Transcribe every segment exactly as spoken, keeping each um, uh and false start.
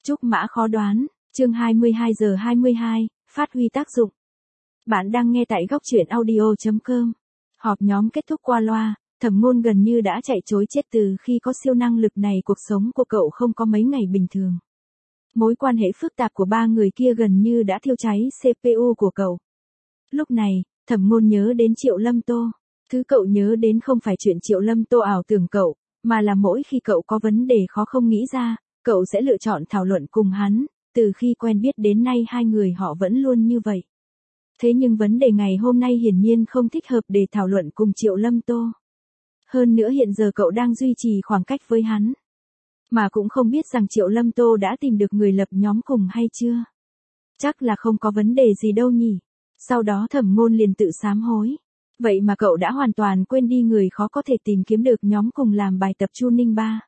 Trúc mã khó đoán, chương hai mươi hai giờ hai mươi hai, phát huy tác dụng. Bạn đang nghe tại góc truyện audio chấm com. Họp nhóm kết thúc qua loa, Thẩm Ngôn gần như đã chạy trối chết từ khi có siêu năng lực này, cuộc sống của cậu không có mấy ngày bình thường. Mối quan hệ phức tạp của ba người kia gần như đã thiêu cháy xê pê u của cậu. Lúc này, Thẩm Ngôn nhớ đến Triệu Lâm Tô. Thứ cậu nhớ đến không phải chuyện Triệu Lâm Tô ảo tưởng cậu, mà là mỗi khi cậu có vấn đề khó không nghĩ ra, cậu sẽ lựa chọn thảo luận cùng hắn. Từ khi quen biết đến nay hai người họ vẫn luôn như vậy. Thế nhưng vấn đề ngày hôm nay hiển nhiên không thích hợp để thảo luận cùng Triệu Lâm Tô. Hơn nữa hiện giờ cậu đang duy trì khoảng cách với hắn. Mà cũng không biết rằng Triệu Lâm Tô đã tìm được người lập nhóm cùng hay chưa. Chắc là không có vấn đề gì đâu nhỉ. Sau đó Thẩm Ngôn liền tự sám hối. Vậy mà cậu đã hoàn toàn quên đi người khó có thể tìm kiếm được nhóm cùng làm bài tập Chu Ninh Ba.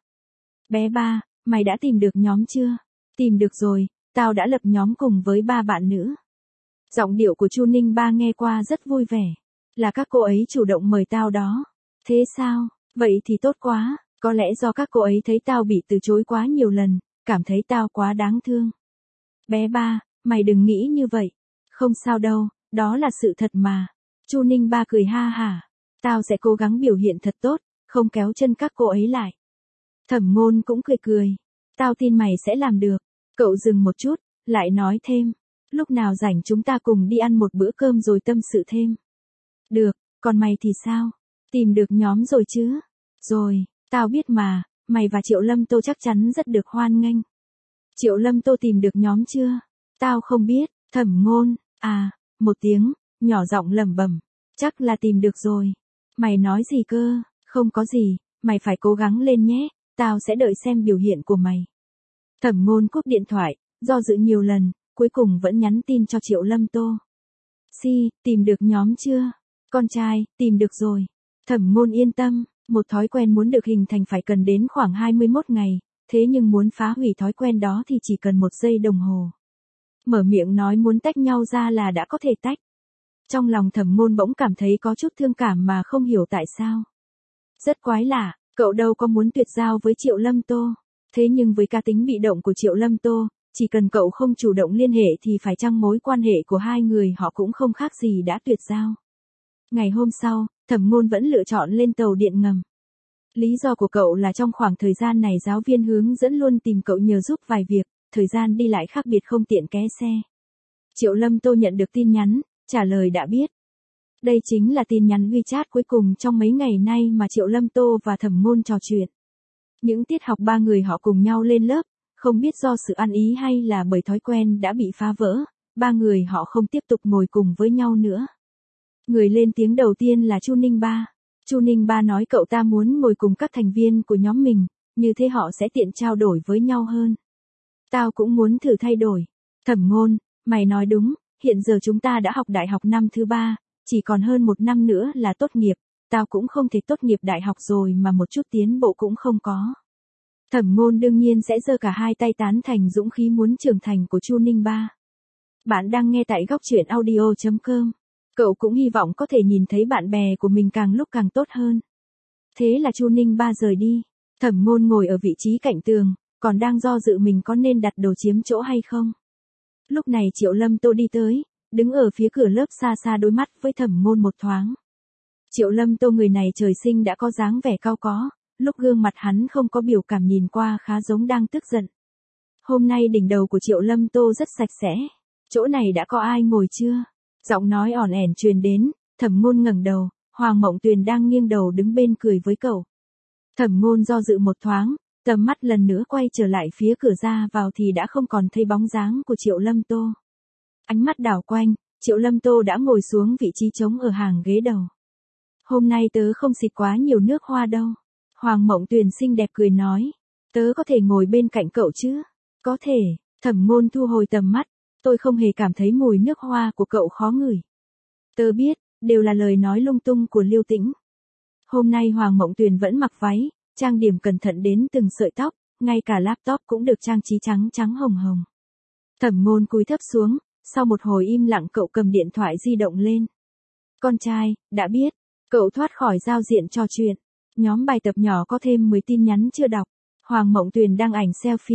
Bé Ba, mày đã tìm được nhóm chưa? Tìm được rồi, tao đã lập nhóm cùng với ba bạn nữa. Giọng điệu của Chu Ninh Ba nghe qua rất vui vẻ. Là các cô ấy chủ động mời tao đó. Thế sao? Vậy thì tốt quá. Có lẽ do các cô ấy thấy tao bị từ chối quá nhiều lần, cảm thấy tao quá đáng thương. Bé Ba, mày đừng nghĩ như vậy. Không sao đâu, đó là sự thật mà. Chu Ninh Ba cười ha hả. Tao sẽ cố gắng biểu hiện thật tốt, không kéo chân các cô ấy lại. Thẩm Ngôn cũng cười cười. Tao tin mày sẽ làm được. Cậu dừng một chút, lại nói thêm. Lúc nào rảnh chúng ta cùng đi ăn một bữa cơm rồi tâm sự thêm. Được, còn mày thì sao? Tìm được nhóm rồi chứ? Rồi, tao biết mà, mày và Triệu Lâm Tô chắc chắn rất được hoan nghênh. Triệu Lâm Tô tìm được nhóm chưa? Tao không biết. Thẩm Ngôn, à, một tiếng, nhỏ giọng lẩm bẩm. Chắc là tìm được rồi. Mày nói gì cơ? Không có gì, mày phải cố gắng lên nhé, tao sẽ đợi xem biểu hiện của mày. Thẩm Ngôn cúp điện thoại, do dự nhiều lần, cuối cùng vẫn nhắn tin cho Triệu Lâm Tô. Si, tìm được nhóm chưa? Con trai, tìm được rồi. Thẩm Ngôn yên tâm, một thói quen muốn được hình thành phải cần đến khoảng hai mươi mốt ngày, thế nhưng muốn phá hủy thói quen đó thì chỉ cần một giây đồng hồ. Mở miệng nói muốn tách nhau ra là đã có thể tách. Trong lòng Thẩm Ngôn bỗng cảm thấy có chút thương cảm mà không hiểu tại sao. Rất quái lạ, cậu đâu có muốn tuyệt giao với Triệu Lâm Tô. Thế nhưng với cá tính bị động của Triệu Lâm Tô, chỉ cần cậu không chủ động liên hệ thì phải chăng mối quan hệ của hai người họ cũng không khác gì đã tuyệt giao. Ngày hôm sau, Thẩm Ngôn vẫn lựa chọn lên tàu điện ngầm. Lý do của cậu là trong khoảng thời gian này giáo viên hướng dẫn luôn tìm cậu nhờ giúp vài việc, thời gian đi lại khác biệt không tiện ké xe. Triệu Lâm Tô nhận được tin nhắn, trả lời đã biết. Đây chính là tin nhắn WeChat cuối cùng trong mấy ngày nay mà Triệu Lâm Tô và Thẩm Ngôn trò chuyện. Những tiết học ba người họ cùng nhau lên lớp, không biết do sự ăn ý hay là bởi thói quen đã bị phá vỡ, ba người họ không tiếp tục ngồi cùng với nhau nữa. Người lên tiếng đầu tiên là Chu Ninh Ba. Chu Ninh Ba nói cậu ta muốn ngồi cùng các thành viên của nhóm mình, như thế họ sẽ tiện trao đổi với nhau hơn. Tao cũng muốn thử thay đổi. Thẩm Ngôn, mày nói đúng, hiện giờ chúng ta đã học đại học năm thứ ba, chỉ còn hơn một năm nữa là tốt nghiệp, tao cũng không thể tốt nghiệp đại học rồi mà một chút tiến bộ cũng không có. Thẩm Ngôn đương nhiên sẽ giơ cả hai tay tán thành dũng khí muốn trưởng thành của Chu Ninh Ba. Bạn đang nghe tại góc truyện audio chấm com. Cậu cũng hy vọng có thể nhìn thấy bạn bè của mình càng lúc càng tốt hơn. Thế là Chu Ninh Ba rời đi. Thẩm Ngôn ngồi ở vị trí cạnh tường, còn đang do dự mình có nên đặt đồ chiếm chỗ hay không. Lúc này Triệu Lâm Tô đi tới, đứng ở phía cửa lớp xa xa đối mắt với Thẩm Ngôn một thoáng. Triệu Lâm Tô người này trời sinh đã có dáng vẻ cao có, lúc gương mặt hắn không có biểu cảm nhìn qua khá giống đang tức giận. Hôm nay đỉnh đầu của Triệu Lâm Tô rất sạch sẽ. Chỗ này đã có ai ngồi chưa? Giọng nói ỏn ẻn truyền đến, Thẩm Ngôn ngẩng đầu, Hoàng Mộng Tuyền đang nghiêng đầu đứng bên cười với cậu. Thẩm Ngôn do dự một thoáng, tầm mắt lần nữa quay trở lại phía cửa ra vào thì đã không còn thấy bóng dáng của Triệu Lâm Tô. Ánh mắt đảo quanh, Triệu Lâm Tô đã ngồi xuống vị trí trống ở hàng ghế đầu. Hôm nay tớ không xịt quá nhiều nước hoa đâu. Hoàng Mộng Tuyền xinh đẹp cười nói. Tớ có thể ngồi bên cạnh cậu chứ? Có thể. Thẩm Ngôn thu hồi tầm mắt. Tôi không hề cảm thấy mùi nước hoa của cậu khó ngửi. Tớ biết, đều là lời nói lung tung của Liêu Tĩnh. Hôm nay Hoàng Mộng Tuyền vẫn mặc váy, trang điểm cẩn thận đến từng sợi tóc, ngay cả laptop cũng được trang trí trắng trắng hồng hồng. Thẩm Ngôn cúi thấp xuống, sau một hồi im lặng cậu cầm điện thoại di động lên. Con trai, đã biết. Cậu thoát khỏi giao diện trò chuyện. Nhóm bài tập nhỏ có thêm mười tin nhắn chưa đọc. Hoàng Mộng Tuyền đăng ảnh selfie,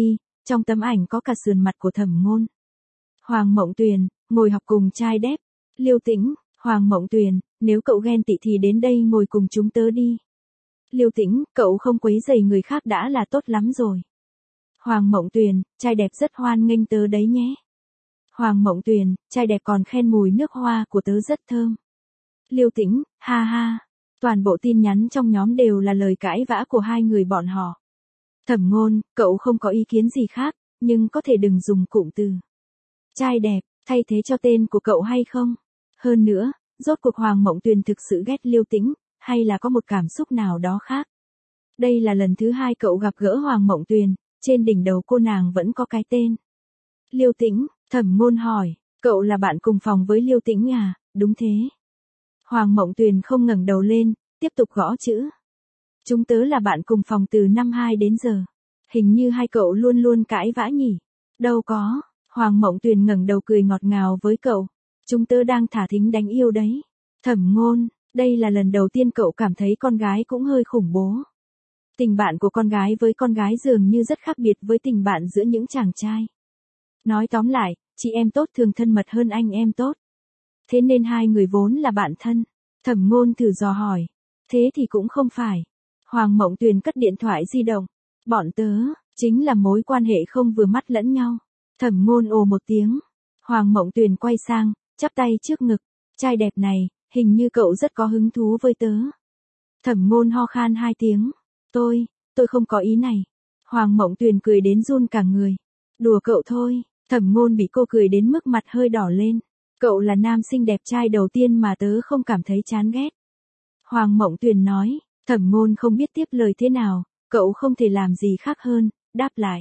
Trong tấm ảnh có cả sườn mặt của Thẩm Ngôn. Hoàng Mộng Tuyền, ngồi học cùng trai đẹp. Liêu Tĩnh, Hoàng Mộng Tuyền, nếu cậu ghen tị thì đến đây ngồi cùng chúng tớ đi. Liêu Tĩnh, cậu không quấy rầy người khác đã là tốt lắm rồi. Hoàng Mộng Tuyền, trai đẹp rất hoan nghênh tớ đấy nhé. Hoàng Mộng Tuyền, trai đẹp còn khen mùi nước hoa của tớ rất thơm. Liêu Tĩnh, ha ha. Toàn bộ tin nhắn trong nhóm đều là lời cãi vã của hai người bọn họ. Thẩm Ngôn, cậu không có ý kiến gì khác, nhưng có thể đừng dùng cụm từ trai đẹp, thay thế cho tên của cậu hay không? Hơn nữa, rốt cuộc Hoàng Mộng Tuyền thực sự ghét Liêu Tĩnh, hay là có một cảm xúc nào đó khác? Đây là lần thứ hai cậu gặp gỡ Hoàng Mộng Tuyền, trên đỉnh đầu cô nàng vẫn có cái tên. Liêu Tĩnh, Thẩm Ngôn hỏi, cậu là bạn cùng phòng với Liêu Tĩnh à? Đúng thế. Hoàng Mộng Tuyền không ngẩng đầu lên, tiếp tục gõ chữ. Chúng tớ là bạn cùng phòng từ năm hai đến giờ. Hình như hai cậu luôn luôn cãi vã nhỉ? Đâu có. Hoàng Mộng Tuyền ngẩng đầu cười ngọt ngào với cậu. Chúng tớ đang thả thính đánh yêu đấy. Thẩm Ngôn, đây là lần đầu tiên cậu cảm thấy con gái cũng hơi khủng bố. Tình bạn của con gái với con gái dường như rất khác biệt với tình bạn giữa những chàng trai. Nói tóm lại, chị em tốt thường thân mật hơn anh em tốt. Thế nên hai người vốn là bạn thân. Thẩm Ngôn thử dò hỏi. Thế thì cũng không phải. Hoàng Mộng Tuyền cất điện thoại di động. Bọn tớ, chính là mối quan hệ không vừa mắt lẫn nhau. Thẩm Ngôn ồ một tiếng. Hoàng Mộng Tuyền quay sang, chắp tay trước ngực. Trai đẹp này, hình như cậu rất có hứng thú với tớ. Thẩm Ngôn ho khan hai tiếng. Tôi, tôi không có ý này. Hoàng Mộng Tuyền cười đến run cả người. Đùa cậu thôi. Thẩm Ngôn bị cô cười đến mức mặt hơi đỏ lên. Cậu là nam sinh đẹp trai đầu tiên mà tớ không cảm thấy chán ghét. Hoàng Mộng Tuyền nói. Thẩm Ngôn không biết tiếp lời thế nào, cậu không thể làm gì khác hơn, đáp lại.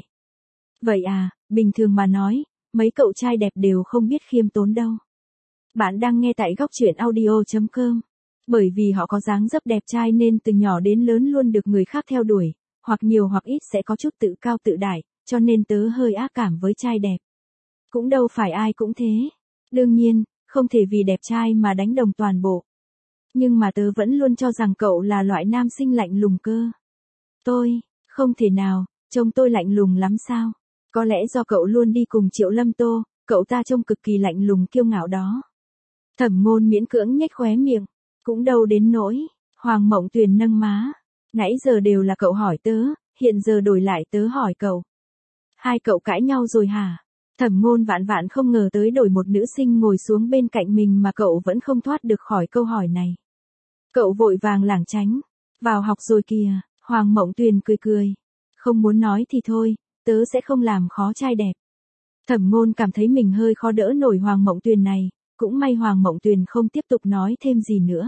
Vậy à, bình thường mà nói, mấy cậu trai đẹp đều không biết khiêm tốn đâu. Bạn đang nghe tại góc truyện audio chấm com. Bởi vì họ có dáng dấp đẹp trai nên từ nhỏ đến lớn luôn được người khác theo đuổi, hoặc nhiều hoặc ít sẽ có chút tự cao tự đại, cho nên tớ hơi ác cảm với trai đẹp. Cũng đâu phải ai cũng thế. Đương nhiên, không thể vì đẹp trai mà đánh đồng toàn bộ. Nhưng mà tớ vẫn luôn cho rằng cậu là loại nam sinh lạnh lùng cơ. Tôi, không thể nào, trông tôi lạnh lùng lắm sao? Có lẽ do cậu luôn đi cùng Triệu Lâm Tô, cậu ta trông cực kỳ lạnh lùng kiêu ngạo đó. Thẩm Ngôn miễn cưỡng nhếch khóe miệng, cũng đâu đến nỗi. Hoàng Mộng Tuyền nâng má. Nãy giờ đều là cậu hỏi tớ, hiện giờ đổi lại tớ hỏi cậu. Hai cậu cãi nhau rồi hả? Thẩm Ngôn vạn vạn không ngờ tới đổi một nữ sinh ngồi xuống bên cạnh mình mà cậu vẫn không thoát được khỏi câu hỏi này. Cậu vội vàng lảng tránh. Vào học rồi kìa, Hoàng Mộng Tuyền cười cười. Không muốn nói thì thôi, tớ sẽ không làm khó trai đẹp. Thẩm Ngôn cảm thấy mình hơi khó đỡ nổi Hoàng Mộng Tuyền này, cũng may Hoàng Mộng Tuyền không tiếp tục nói thêm gì nữa.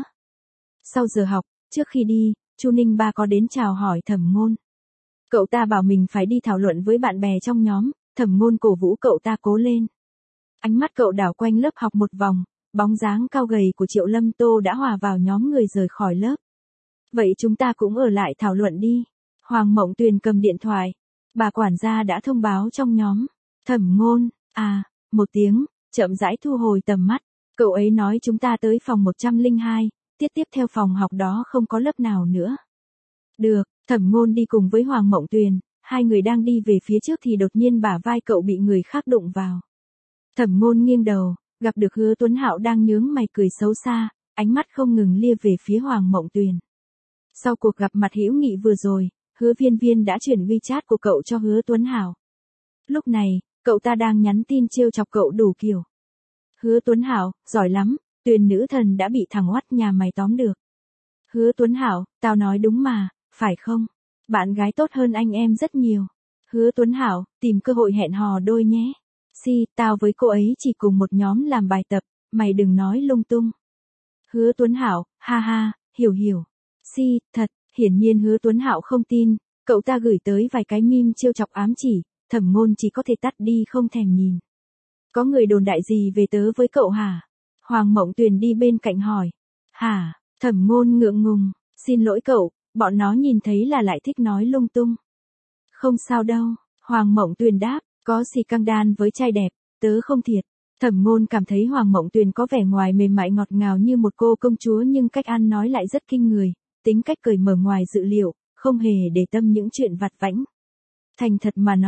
Sau giờ học, trước khi đi, Chu Ninh Ba có đến chào hỏi Thẩm Ngôn. Cậu ta bảo mình phải đi thảo luận với bạn bè trong nhóm, Thẩm Ngôn cổ vũ cậu ta cố lên. Ánh mắt cậu đảo quanh lớp học một vòng, bóng dáng cao gầy của Triệu Lâm Tô đã hòa vào nhóm người rời khỏi lớp. Vậy chúng ta cũng ở lại thảo luận đi. Hoàng Mộng Tuyền cầm điện thoại. Bà quản gia đã thông báo trong nhóm. Thẩm Ngôn, à, một tiếng, chậm rãi thu hồi tầm mắt. Cậu ấy nói chúng ta tới phòng một trăm lẻ hai, tiết tiếp theo phòng học đó không có lớp nào nữa. Được, Thẩm Ngôn đi cùng với Hoàng Mộng Tuyền. Hai người đang đi về phía trước thì đột nhiên bả vai cậu bị người khác đụng vào. Thẩm Ngôn nghiêng đầu, gặp được Hứa Tuấn Hạo đang nhướng mày cười xấu xa, ánh mắt không ngừng lia về phía Hoàng Mộng Tuyền. Sau cuộc gặp mặt hữu nghị vừa rồi, Hứa Viên Viên đã chuyển WeChat của cậu cho Hứa Tuấn Hạo. Lúc này, cậu ta đang nhắn tin trêu chọc cậu đủ kiểu. Hứa Tuấn Hạo, giỏi lắm, Tuyền nữ thần đã bị thằng oắt nhà mày tóm được. Hứa Tuấn Hạo, tao nói đúng mà, phải không? Bạn gái tốt hơn anh em rất nhiều. Hứa Tuấn Hạo, tìm cơ hội hẹn hò đôi nhé. Si, tao với cô ấy chỉ cùng một nhóm làm bài tập, mày đừng nói lung tung. Hứa Tuấn Hạo, ha ha, hiểu hiểu. Si, thật, hiển nhiên Hứa Tuấn Hạo không tin, cậu ta gửi tới vài cái meme trêu chọc ám chỉ, Thẩm Ngôn chỉ có thể tắt đi không thèm nhìn. Có người đồn đại gì về tớ với cậu hả? Hoàng Mộng Tuyền đi bên cạnh hỏi. Hả? Thẩm Ngôn ngượng ngùng, xin lỗi cậu, bọn nó nhìn thấy là lại thích nói lung tung. Không sao đâu, Hoàng Mộng Tuyền đáp, có gì căng đan với trai đẹp, tớ không thiệt. Thẩm Ngôn cảm thấy Hoàng Mộng Tuyền có vẻ ngoài mềm mại ngọt ngào như một cô công chúa nhưng cách ăn nói lại rất kinh người, tính cách cởi mở ngoài dự liệu, không hề để tâm những chuyện vặt vãnh. Thành thật mà nói,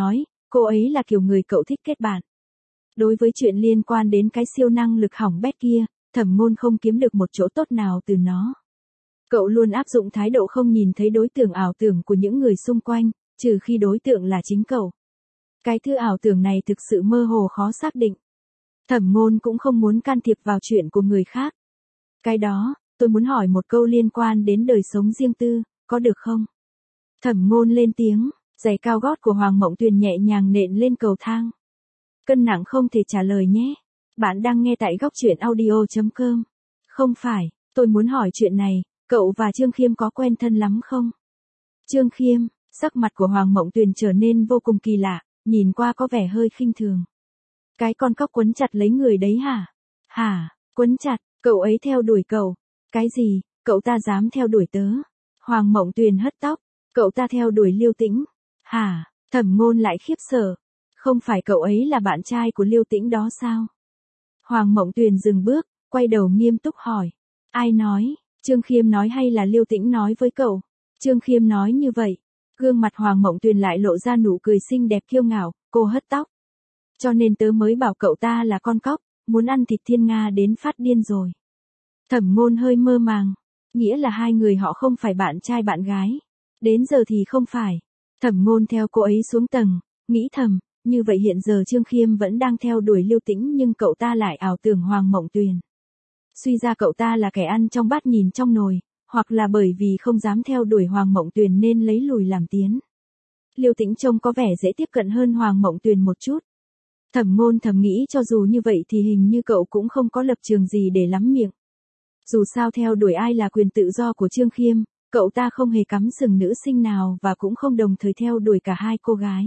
cô ấy là kiểu người cậu thích kết bạn. Đối với chuyện liên quan đến cái siêu năng lực hỏng bét kia, Thẩm Ngôn không kiếm được một chỗ tốt nào từ nó. Cậu luôn áp dụng thái độ không nhìn thấy đối tượng ảo tưởng của những người xung quanh, trừ khi đối tượng là chính cậu. Cái thứ ảo tưởng này thực sự mơ hồ khó xác định. Thẩm Ngôn cũng không muốn can thiệp vào chuyện của người khác. Cái đó, tôi muốn hỏi một câu liên quan đến đời sống riêng tư, có được không? Thẩm Ngôn lên tiếng, giày cao gót của Hoàng Mộng Tuyền nhẹ nhàng nện lên cầu thang. Cân nặng không thể trả lời nhé. Bạn đang nghe tại góc truyện audio chấm com. Không phải, tôi muốn hỏi chuyện này, cậu và Trương Khiêm có quen thân lắm không? Trương Khiêm, sắc mặt của Hoàng Mộng Tuyền trở nên vô cùng kỳ lạ, nhìn qua có vẻ hơi khinh thường. Cái con cóc quấn chặt lấy người đấy hả? Hả, quấn chặt, cậu ấy theo đuổi cậu. Cái gì, cậu ta dám theo đuổi tớ? Hoàng Mộng Tuyền hất tóc, cậu ta theo đuổi Liêu Tĩnh. Hả, Thẩm Ngôn lại khiếp sợ. Không phải cậu ấy là bạn trai của Liêu Tĩnh đó sao? Hoàng Mộng Tuyền dừng bước, quay đầu nghiêm túc hỏi. Ai nói, Trương Khiêm nói hay là Liêu Tĩnh nói với cậu? Trương Khiêm nói như vậy. Gương mặt Hoàng Mộng Tuyền lại lộ ra nụ cười xinh đẹp kiêu ngạo, cô hất tóc. Cho nên tớ mới bảo cậu ta là con cóc, muốn ăn thịt thiên nga đến phát điên rồi. Thẩm Ngôn hơi mơ màng, nghĩa là hai người họ không phải bạn trai bạn gái. Đến giờ thì không phải. Thẩm Ngôn theo cô ấy xuống tầng, nghĩ thầm, như vậy hiện giờ Trương Khiêm vẫn đang theo đuổi Liêu Tĩnh nhưng cậu ta lại ảo tưởng Hoàng Mộng Tuyền. Suy ra cậu ta là kẻ ăn trong bát nhìn trong nồi, hoặc là bởi vì không dám theo đuổi Hoàng Mộng Tuyền nên lấy lùi làm tiến. Liêu Tĩnh trông có vẻ dễ tiếp cận hơn Hoàng Mộng Tuyền một chút. Thẩm Ngôn thầm nghĩ cho dù như vậy thì hình như cậu cũng không có lập trường gì để lắm miệng. Dù sao theo đuổi ai là quyền tự do của Trương Khiêm, cậu ta không hề cắm sừng nữ sinh nào và cũng không đồng thời theo đuổi cả hai cô gái.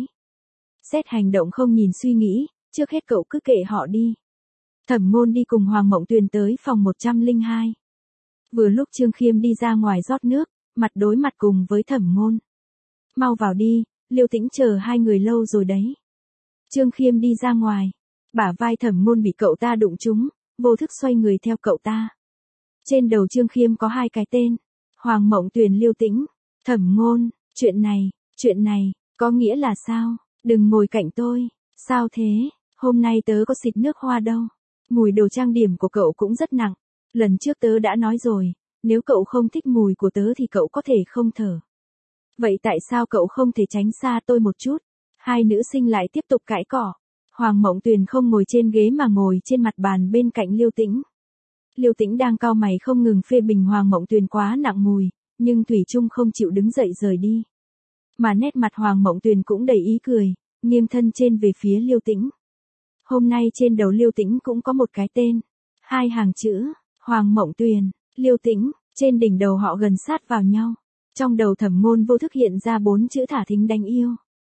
Xét hành động không nhìn suy nghĩ, trước hết cậu cứ kệ họ đi. Thẩm Ngôn đi cùng Hoàng Mộng Tuyền tới phòng một trăm lẻ hai. Vừa lúc Trương Khiêm đi ra ngoài rót nước, mặt đối mặt cùng với Thẩm Ngôn. Mau vào đi, Liêu Tĩnh chờ hai người lâu rồi đấy. Trương Khiêm đi ra ngoài, bả vai Thẩm Ngôn bị cậu ta đụng trúng, vô thức xoay người theo cậu ta. Trên đầu Trương Khiêm có hai cái tên, Hoàng Mộng Tuyền Liêu Tĩnh. Thẩm Ngôn, chuyện này, chuyện này, có nghĩa là sao? Đừng ngồi cạnh tôi, sao thế? Hôm nay tớ có xịt nước hoa đâu. Mùi đồ trang điểm của cậu cũng rất nặng. Lần trước tớ đã nói rồi, nếu cậu không thích mùi của tớ thì cậu có thể không thở. Vậy tại sao cậu không thể tránh xa tôi một chút? Hai nữ sinh lại tiếp tục cãi cọ. Hoàng Mộng Tuyền không ngồi trên ghế mà ngồi trên mặt bàn bên cạnh Liêu Tĩnh. Liêu Tĩnh đang cau mày không ngừng phê bình Hoàng Mộng Tuyền quá nặng mùi, nhưng thủy chung không chịu đứng dậy rời đi. Mà nét mặt Hoàng Mộng Tuyền cũng đầy ý cười, nghiêng thân trên về phía Liêu Tĩnh. Hôm nay trên đầu Liêu Tĩnh cũng có một cái tên, hai hàng chữ, Hoàng Mộng Tuyền, Liêu Tĩnh, trên đỉnh đầu họ gần sát vào nhau. Trong đầu Thẩm Ngôn vô thức hiện ra bốn chữ thả thính đánh yêu.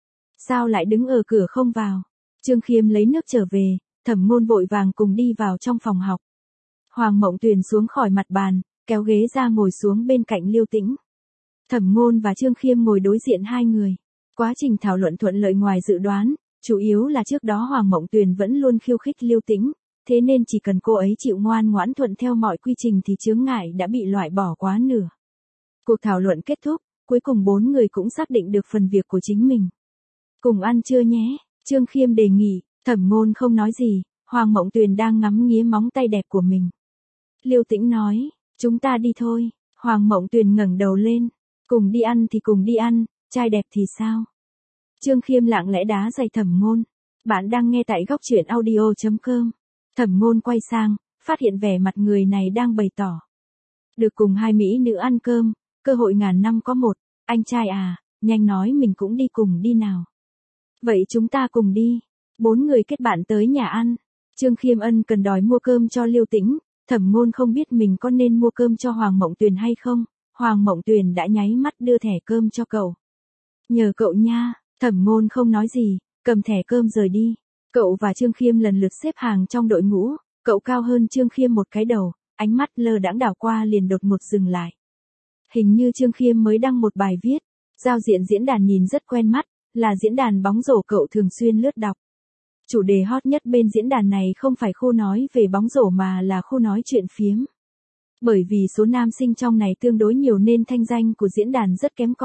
Sao lại đứng ở cửa không vào? Trương Khiêm lấy nước trở về, Thẩm Ngôn vội vàng cùng đi vào trong phòng học. Hoàng Mộng Tuyền xuống khỏi mặt bàn, kéo ghế ra ngồi xuống bên cạnh Liêu Tĩnh. Thẩm Ngôn và Trương Khiêm ngồi đối diện hai người. Quá trình thảo luận thuận lợi ngoài dự đoán, chủ yếu là trước đó Hoàng Mộng Tuyền vẫn luôn khiêu khích Liêu Tĩnh, thế nên chỉ cần cô ấy chịu ngoan ngoãn thuận theo mọi quy trình thì chướng ngại đã bị loại bỏ quá nửa. Cuộc thảo luận kết thúc, cuối cùng bốn người cũng xác định được phần việc của chính mình. Cùng ăn trưa nhé, Trương Khiêm đề nghị. Thẩm Ngôn không nói gì, Hoàng Mộng Tuyền đang ngắm nghía móng tay đẹp của mình. Liêu Tĩnh nói, chúng ta đi thôi. Hoàng Mộng Tuyền ngẩng đầu lên, cùng đi ăn thì cùng đi ăn, trai đẹp thì sao? Trương Khiêm lặng lẽ đá giày Thẩm Ngôn. Bạn đang nghe tại góc truyện audio chấm com. Thẩm Ngôn quay sang, phát hiện vẻ mặt người này đang bày tỏ. Được cùng hai mỹ nữ ăn cơm, cơ hội ngàn năm có một, anh trai à, nhanh nói mình cũng đi cùng đi nào. Vậy chúng ta cùng đi. Bốn người kết bạn tới nhà ăn. Trương Khiêm ân cần đòi mua cơm cho Liêu Tĩnh. Thẩm Ngôn không biết mình có nên mua cơm cho Hoàng Mộng Tuyền hay không. Hoàng Mộng Tuyền đã nháy mắt đưa thẻ cơm cho cậu. Nhờ cậu nha. Thẩm Ngôn không nói gì, cầm thẻ cơm rời đi. Cậu và Trương Khiêm lần lượt xếp hàng trong đội ngũ. Cậu cao hơn Trương Khiêm một cái đầu, ánh mắt lơ đãng đảo qua liền đột ngột dừng lại. Hình như Trương Khiêm mới đăng một bài viết. Giao diện diễn đàn nhìn rất quen mắt, là diễn đàn bóng rổ cậu thường xuyên lướt đọc. Chủ đề hot nhất bên diễn đàn này không phải khu nói về bóng rổ mà là khu nói chuyện phiếm. Bởi vì số nam sinh trong này tương đối nhiều nên thanh danh của diễn đàn rất kém cỏi,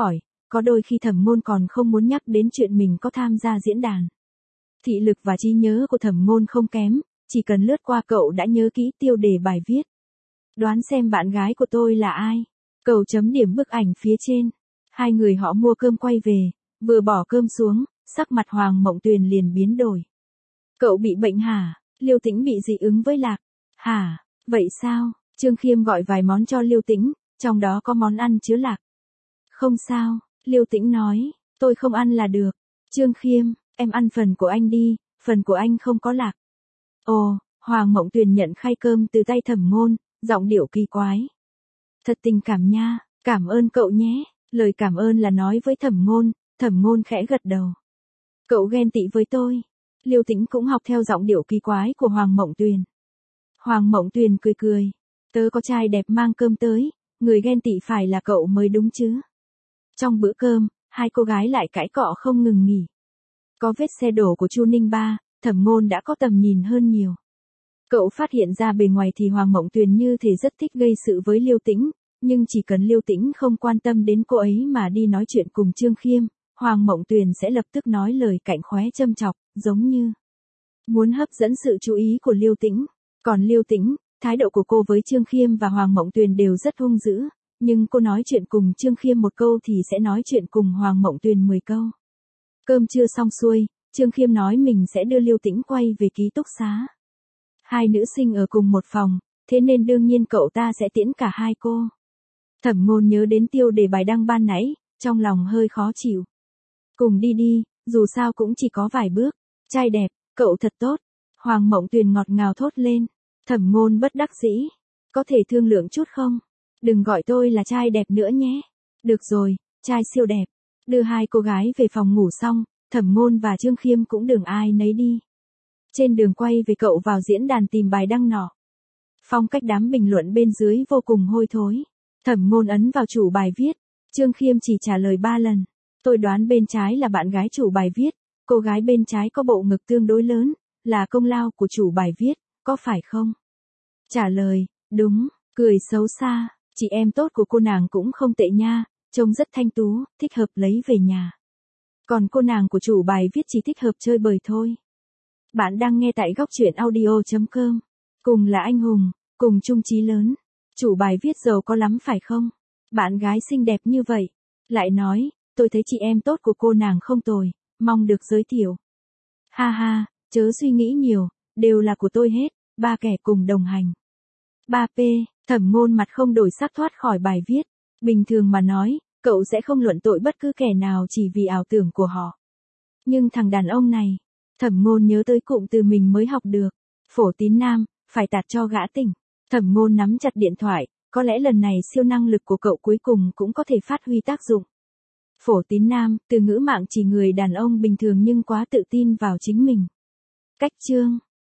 có đôi khi Thẩm Ngôn còn không muốn nhắc đến chuyện mình có tham gia diễn đàn. Thị lực và trí nhớ của Thẩm Ngôn không kém, chỉ cần lướt qua cậu đã nhớ kỹ tiêu đề bài viết. Đoán xem bạn gái của tôi là ai? Cậu chấm điểm bức ảnh phía trên. Hai người họ mua cơm quay về, vừa bỏ cơm xuống, sắc mặt Hoàng Mộng Tuyền liền biến đổi. Cậu bị bệnh hả? Liêu Tĩnh bị dị ứng với lạc. Hả? Vậy sao? Trương Khiêm gọi vài món cho Liêu Tĩnh, trong đó có món ăn chứa lạc. Không sao, Liêu Tĩnh nói, tôi không ăn là được. Trương Khiêm, em ăn phần của anh đi, phần của anh không có lạc. Ồ, Hoàng Mộng Tuyền nhận khay cơm từ tay Thẩm Ngôn, giọng điệu kỳ quái. Thật tình cảm nha, cảm ơn cậu nhé. Lời cảm ơn là nói với Thẩm Ngôn, Thẩm Ngôn khẽ gật đầu. Cậu ghen tị với tôi. Liêu Tĩnh cũng học theo giọng điệu kỳ quái của Hoàng Mộng Tuyền. Hoàng Mộng Tuyền cười cười. Tớ có trai đẹp mang cơm tới, người ghen tị phải là cậu mới đúng chứ. Trong bữa cơm, hai cô gái lại cãi cọ không ngừng nghỉ. Có vết xe đổ của Chu Ninh Ba, Thẩm Ngôn đã có tầm nhìn hơn nhiều. Cậu phát hiện ra bề ngoài thì Hoàng Mộng Tuyền như thể rất thích gây sự với Liêu Tĩnh, nhưng chỉ cần Liêu Tĩnh không quan tâm đến cô ấy mà đi nói chuyện cùng Trương Khiêm, Hoàng Mộng Tuyền sẽ lập tức nói lời cạnh khóe châm chọc, giống như muốn hấp dẫn sự chú ý của Liêu Tĩnh. Còn Liêu Tĩnh, thái độ của cô với Trương Khiêm và Hoàng Mộng Tuyền đều rất hung dữ, nhưng cô nói chuyện cùng Trương Khiêm một câu thì sẽ nói chuyện cùng Hoàng Mộng Tuyền mười câu. Cơm trưa xong xuôi, Trương Khiêm nói mình sẽ đưa Liêu Tĩnh quay về ký túc xá. Hai nữ sinh ở cùng một phòng, thế nên đương nhiên cậu ta sẽ tiễn cả hai cô. Thẩm Ngôn nhớ đến tiêu đề bài đăng ban nãy, trong lòng hơi khó chịu. Cùng đi đi, dù sao cũng chỉ có vài bước. Trai đẹp, cậu thật tốt. Hoàng Mộng Tuyền ngọt ngào thốt lên. Thẩm Ngôn bất đắc dĩ. Có thể thương lượng chút không? Đừng gọi tôi là trai đẹp nữa nhé. Được rồi, trai siêu đẹp. Đưa hai cô gái về phòng ngủ xong, Thẩm Ngôn và Trương Khiêm cũng đường ai nấy đi. Trên đường quay về cậu vào diễn đàn tìm bài đăng nọ. Phong cách đám bình luận bên dưới vô cùng hôi thối. Thẩm Ngôn ấn vào chủ bài viết. Trương Khiêm chỉ trả lời ba lần. Tôi đoán bên trái là bạn gái chủ bài viết. Cô gái bên trái có bộ ngực tương đối lớn, là công lao của chủ bài viết, có phải không? Trả lời, đúng, cười xấu xa, chị em tốt của cô nàng cũng không tệ nha, trông rất thanh tú, thích hợp lấy về nhà. Còn cô nàng của chủ bài viết chỉ thích hợp chơi bời thôi. Bạn đang nghe tại góc truyện audio chấm com. Cùng là anh hùng, cùng chung chí lớn. Chủ bài viết giàu có lắm phải không? Bạn gái xinh đẹp như vậy. Lại nói, tôi thấy chị em tốt của cô nàng không tồi, mong được giới thiệu. Ha ha, chớ suy nghĩ nhiều, đều là của tôi hết, ba kẻ cùng đồng hành. ba P, Thẩm Ngôn mặt không đổi sắc thoát khỏi bài viết. Bình thường mà nói, cậu sẽ không luận tội bất cứ kẻ nào chỉ vì ảo tưởng của họ. Nhưng thằng đàn ông này, Thẩm Ngôn nhớ tới cụm từ mình mới học được. Phổ tín nam, phải tạt cho gã tỉnh. Thẩm Ngôn nắm chặt điện thoại, có lẽ lần này siêu năng lực của cậu cuối cùng cũng có thể phát huy tác dụng. Phổ tín nam, từ ngữ mạng chỉ người đàn ông bình thường nhưng quá tự tin vào chính mình. Cách chương